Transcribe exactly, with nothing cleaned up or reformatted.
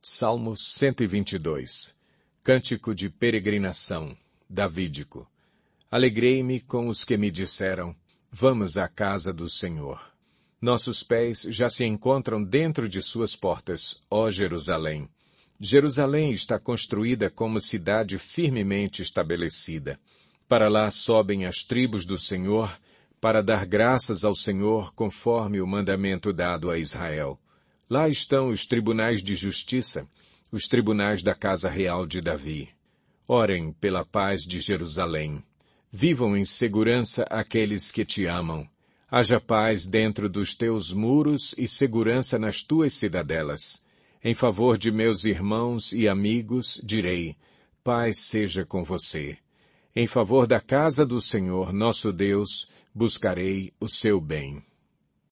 Salmo cento e vinte e dois. Cântico de peregrinação, davídico. Alegrei-me com os que me disseram, vamos à casa do Senhor. Nossos pés já se encontram dentro de suas portas, ó Jerusalém. Jerusalém está construída como cidade firmemente estabelecida. Para lá sobem as tribos do Senhor, para dar graças ao Senhor conforme o mandamento dado a Israel. Lá estão os tribunais de justiça, os tribunais da casa real de Davi. Orem pela paz de Jerusalém. Vivam em segurança aqueles que te amam. Haja paz dentro dos teus muros e segurança nas tuas cidadelas. Em favor de meus irmãos e amigos, direi, paz seja com você. Em favor da casa do Senhor, nosso Deus, buscarei o seu bem.